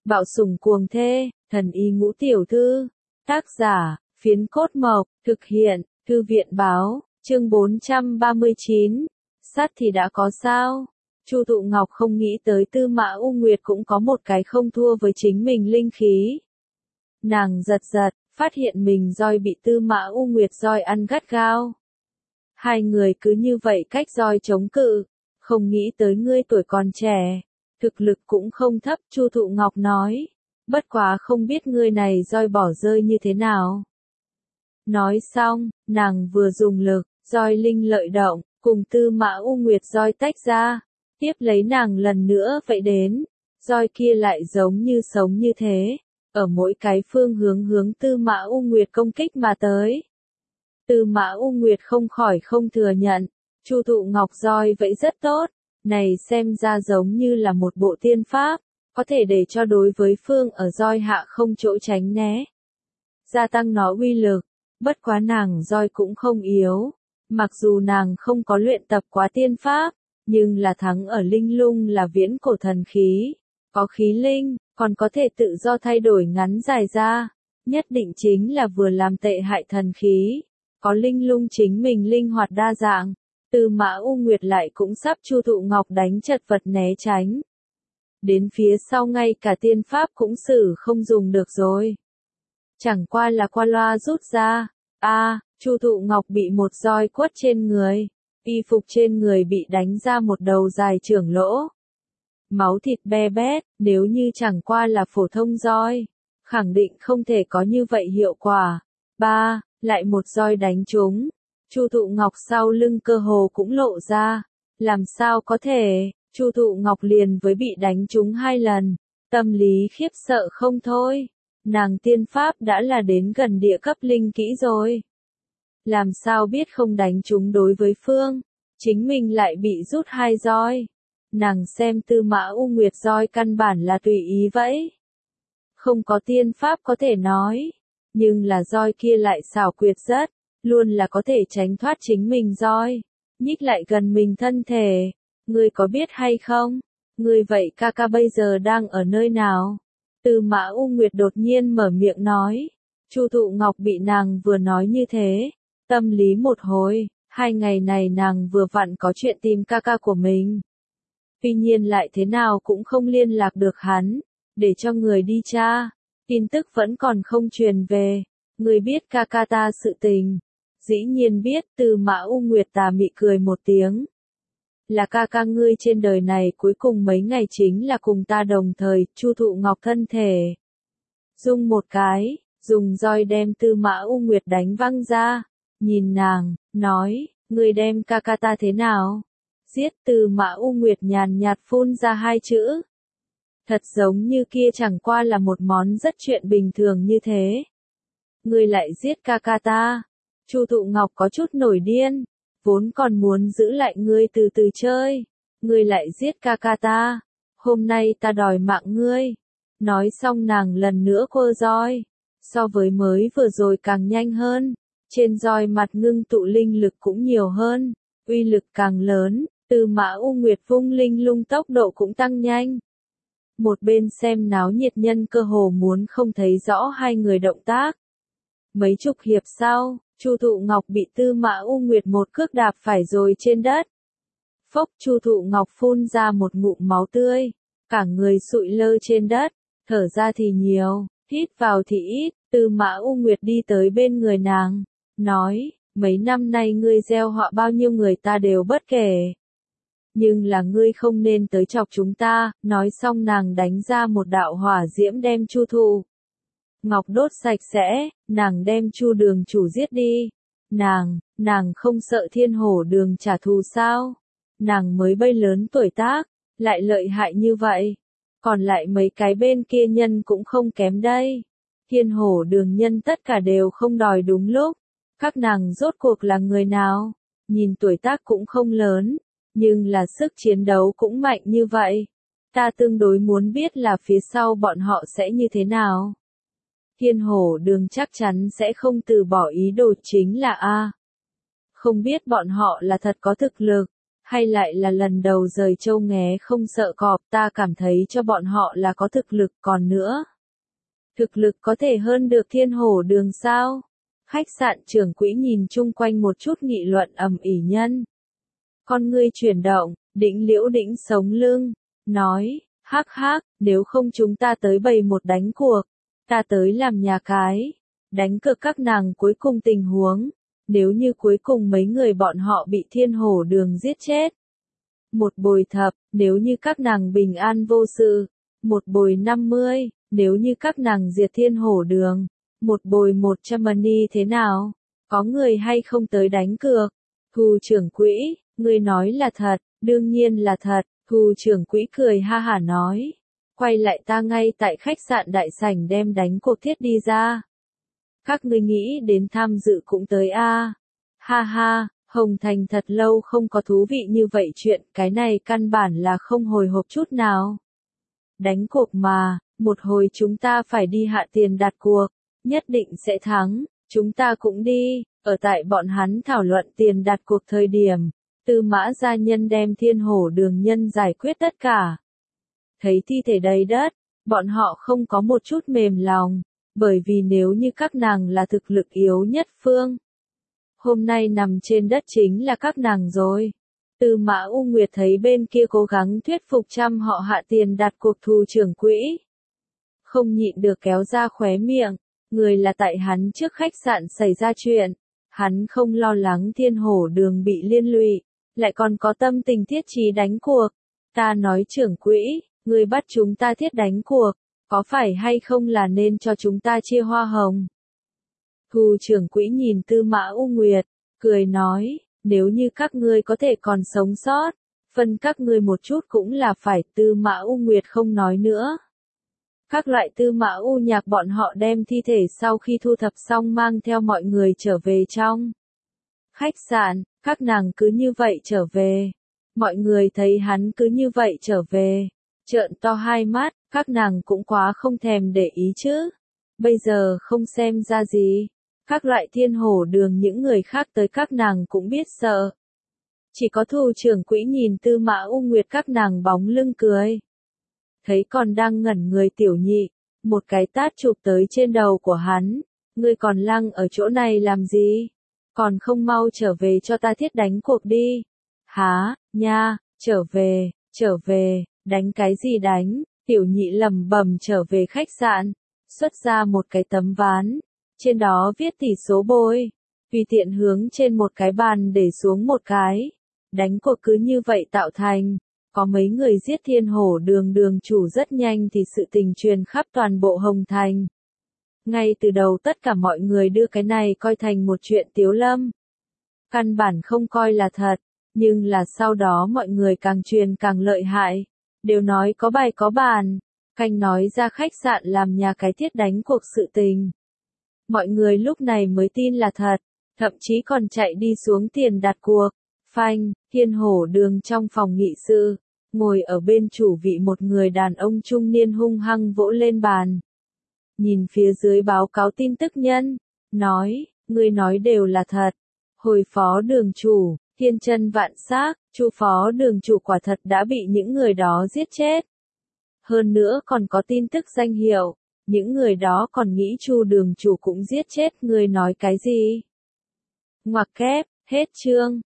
Bạo sủng cuồng thê, thần y ngũ tiểu thư. Tác giả, Phiến Cốt Mộc, thực hiện, Thư viện báo, chương 439. Sát thì đã có sao? Chu Thụ Ngọc không nghĩ tới Tư Mã U Nguyệt cũng có một cái không thua với chính mình linh khí. Nàng giật giật, phát hiện mình roi bị Tư Mã U Nguyệt roi ăn gắt gao. Hai người cứ như vậy cách roi chống cự, không nghĩ tới ngươi tuổi còn trẻ, thực lực cũng không thấp, Chu Thụ Ngọc nói, bất quá không biết ngươi này roi bỏ rơi như thế nào. Nói xong, nàng vừa dùng lực, roi linh lợi động, cùng Tư Mã U Nguyệt roi tách ra, tiếp lấy nàng lần nữa vậy đến, roi kia lại giống như sống như thế, ở mỗi cái phương hướng hướng Tư Mã U Nguyệt công kích mà tới. Tư Mã U Nguyệt không khỏi không thừa nhận, Chu Thụ Ngọc roi vậy rất tốt, này xem ra giống như là một bộ tiên pháp, có thể để cho đối với phương ở roi hạ không chỗ tránh né. Gia tăng nó uy lực, bất quá nàng roi cũng không yếu, mặc dù nàng không có luyện tập quá tiên pháp, nhưng là thắng ở linh lung là viễn cổ thần khí, có khí linh, còn có thể tự do thay đổi ngắn dài ra, nhất định chính là vừa làm tệ hại thần khí. Có linh lung chính mình linh hoạt đa dạng, Tư Mã U Nguyệt lại cũng sắp Chu Thụ Ngọc đánh chật vật né tránh. Đến phía sau ngay cả tiên pháp cũng xử không dùng được rồi. Chẳng qua là qua loa rút ra, Chu Thụ Ngọc bị một roi quất trên người, y phục trên người bị đánh ra một đầu dài trưởng lỗ. Máu thịt be bét, nếu như chẳng qua là phổ thông roi, khẳng định không thể có như vậy hiệu quả. Lại một roi đánh trúng. Chu Thụ Ngọc sau lưng cơ hồ cũng lộ ra. Làm sao có thể, Chu Thụ Ngọc liền với bị đánh trúng 2 lần. Tâm lý khiếp sợ không thôi. Nàng tiên pháp đã là đến gần địa cấp linh kỹ rồi. Làm sao biết không đánh trúng đối với phương. Chính mình lại bị rút 2 roi. Nàng xem Tư Mã U Nguyệt roi căn bản là tùy ý vậy. Không có tiên pháp có thể nói. Nhưng là roi kia lại xảo quyệt rất, luôn là có thể tránh thoát chính mình roi, nhích lại gần mình thân thể. Ngươi có biết hay không? Ngươi vậy ca ca bây giờ đang ở nơi nào? Tư Mã U Nguyệt đột nhiên mở miệng nói. Chu Thụ Ngọc bị nàng vừa nói như thế, tâm lý một hồi, 2 ngày này nàng vừa vặn có chuyện tìm ca ca của mình. Tuy nhiên lại thế nào cũng không liên lạc được hắn, để cho người đi tra. Tin tức vẫn còn không truyền về, người biết ca ca ta sự tình. Dĩ nhiên biết, Tư Mã U Nguyệt tà mị cười một tiếng. Là ca ca ngươi trên đời này cuối cùng mấy ngày chính là cùng ta đồng thời, Chu Thụ Ngọc thân thể. Dung một cái, dùng roi đem Tư Mã U Nguyệt đánh văng ra, nhìn nàng, nói, ngươi đem ca ca ta thế nào? Giết. Tư Mã U Nguyệt nhàn nhạt phun ra 2 chữ. Thật giống như kia chẳng qua là một món rất chuyện bình thường như thế. Ngươi lại giết ca ca ta. Chu Thụ Ngọc có chút nổi điên, vốn còn muốn giữ lại ngươi từ từ chơi. Ngươi lại giết ca ca ta. Hôm nay ta đòi mạng ngươi. Nói xong nàng lần nữa quơ roi. So với mới vừa rồi càng nhanh hơn. Trên roi mặt ngưng tụ linh lực cũng nhiều hơn. Uy lực càng lớn. Tư Mã U Nguyệt vung linh lung tốc độ cũng tăng nhanh. Một bên xem náo nhiệt nhân cơ hồ muốn không thấy rõ hai người động tác. Mấy chục hiệp sau, Chu Thụ Ngọc bị Tư Mã U Nguyệt một cước đạp phải rồi trên đất. Phốc. Chu Thụ Ngọc phun ra một ngụm máu tươi, cả người sụi lơ trên đất, thở ra thì nhiều, hít vào thì ít. Tư Mã U Nguyệt đi tới bên người nàng, nói, mấy năm nay ngươi gieo họa bao nhiêu người ta đều bất kể. Nhưng là ngươi không nên tới chọc chúng ta. Nói xong nàng đánh ra một đạo hỏa diễm đem Chu Thụ Ngọc đốt sạch sẽ, nàng đem Chu Đường chủ giết đi. Nàng không sợ Thiên Hổ Đường trả thù sao? Nàng mới bay lớn tuổi tác, lại lợi hại như vậy. Còn lại mấy cái bên kia nhân cũng không kém đây. Thiên Hổ Đường nhân tất cả đều không đòi đúng lúc. Các nàng rốt cuộc là người nào? Nhìn tuổi tác cũng không lớn, nhưng là sức chiến đấu cũng mạnh như vậy. Ta tương đối muốn biết là phía sau bọn họ sẽ như thế nào. Thiên Hổ Đường chắc chắn sẽ không từ bỏ ý đồ chính là không biết bọn họ là thật có thực lực, Hay lại là lần đầu rời Châu Nghé không sợ cọp, ta cảm thấy cho bọn họ là có thực lực còn nữa. Thực lực có thể hơn được Thiên Hổ Đường sao? Khách sạn trưởng quỹ nhìn chung quanh một chút nghị luận ầm ĩ nhân. Con ngươi chuyển động, Đĩnh Liễu Đĩnh sống lưng, nói, hắc hắc, nếu không chúng ta tới bày một đánh cuộc, ta tới làm nhà cái, đánh cược các nàng cuối cùng tình huống, nếu như cuối cùng mấy người bọn họ bị Thiên Hổ Đường giết chết. Một bồi thập, nếu như các nàng bình an vô sự, một bồi 50, nếu như các nàng diệt Thiên Hổ Đường, một bồi 100 money thế nào? Có người hay không tới đánh cược? Thu trưởng quỹ, ngươi nói là thật, đương nhiên là thật, Thu trưởng quỹ cười ha hả nói. Quay lại ta ngay tại khách sạn đại sảnh đem đánh cuộc thiết đi ra. Các ngươi nghĩ đến tham dự cũng tới a. Ha ha, Hồng Thành thật lâu không có thú vị như vậy chuyện, cái này căn bản là không hồi hộp chút nào. Đánh cuộc mà, một hồi chúng ta phải đi hạ tiền đặt cuộc, nhất định sẽ thắng, chúng ta cũng đi. Ở tại bọn hắn thảo luận tiền đặt cuộc thời điểm, Tư Mã gia nhân đem Thiên Hổ Đường nhân giải quyết tất cả. Thấy thi thể đầy đất, bọn họ không có một chút mềm lòng, bởi vì nếu như các nàng là thực lực yếu nhất phương, hôm nay nằm trên đất chính là các nàng rồi. Tư Mã U Nguyệt thấy bên kia cố gắng thuyết phục trăm họ hạ tiền đặt cuộc Thu trưởng quỹ, không nhịn được kéo ra khóe miệng, người là tại hắn trước khách sạn xảy ra chuyện, hắn không lo lắng Thiên Hổ Đường bị liên lụy, lại còn có tâm tình thiết trí đánh cuộc. Ta nói trưởng quỹ, người bắt chúng ta thiết đánh cuộc, có phải hay không là nên cho chúng ta chia hoa hồng? Thu trưởng quỹ nhìn Tư Mã U Nguyệt, cười nói, nếu như các ngươi có thể còn sống sót, phân các ngươi một chút cũng là phải. Tư Mã U Nguyệt không nói nữa. Các loại Tư Mã U Nhạc bọn họ đem thi thể sau khi thu thập xong mang theo mọi người trở về trong khách sạn, các nàng cứ như vậy trở về. Mọi người thấy hắn cứ như vậy trở về, trợn to hai mắt, các nàng cũng quá không thèm để ý chứ. Bây giờ không xem ra gì. Các loại Thiên Hổ Đường những người khác tới các nàng cũng biết sợ. Chỉ có Thu trưởng quỹ nhìn Tư Mã U Nguyệt các nàng bóng lưng cười. Thấy còn đang ngẩn người tiểu nhị, một cái tát chụp tới trên đầu của hắn. Ngươi còn lăng ở chỗ này làm gì? Còn không mau trở về cho ta thiết đánh cuộc đi. Há, nha, trở về, đánh cái gì đánh? Tiểu nhị lẩm bẩm trở về khách sạn, xuất ra một cái tấm ván, trên đó viết tỷ số bôi, tùy tiện hướng trên một cái bàn để xuống một cái. Đánh cuộc cứ như vậy tạo thành. Có mấy người giết Thiên Hổ Đường đường chủ rất nhanh thì sự tình truyền khắp toàn bộ Hồng Thành. Ngay từ đầu tất cả mọi người đưa cái này coi thành một chuyện tiếu lâm. Căn bản không coi là thật, nhưng là sau đó mọi người càng truyền càng lợi hại. Đều nói có bài có bàn, canh nói ra khách sạn làm nhà cái thiết đánh cuộc sự tình. Mọi người lúc này mới tin là thật, thậm chí còn chạy đi xuống tiền đặt cuộc. Phanh, Thiên Hổ Đường trong phòng nghị sự, ngồi ở bên chủ vị một người đàn ông trung niên hung hăng vỗ lên bàn. Nhìn phía dưới báo cáo tin tức nhân, nói, người nói đều là thật. Hồi phó đường chủ, thiên chân vạn xác, Chu phó đường chủ quả thật đã bị những người đó giết chết. Hơn nữa còn có tin tức danh hiệu, những người đó còn nghĩ Chu đường chủ cũng giết chết. Người nói cái gì? Ngoặc kép, hết chương.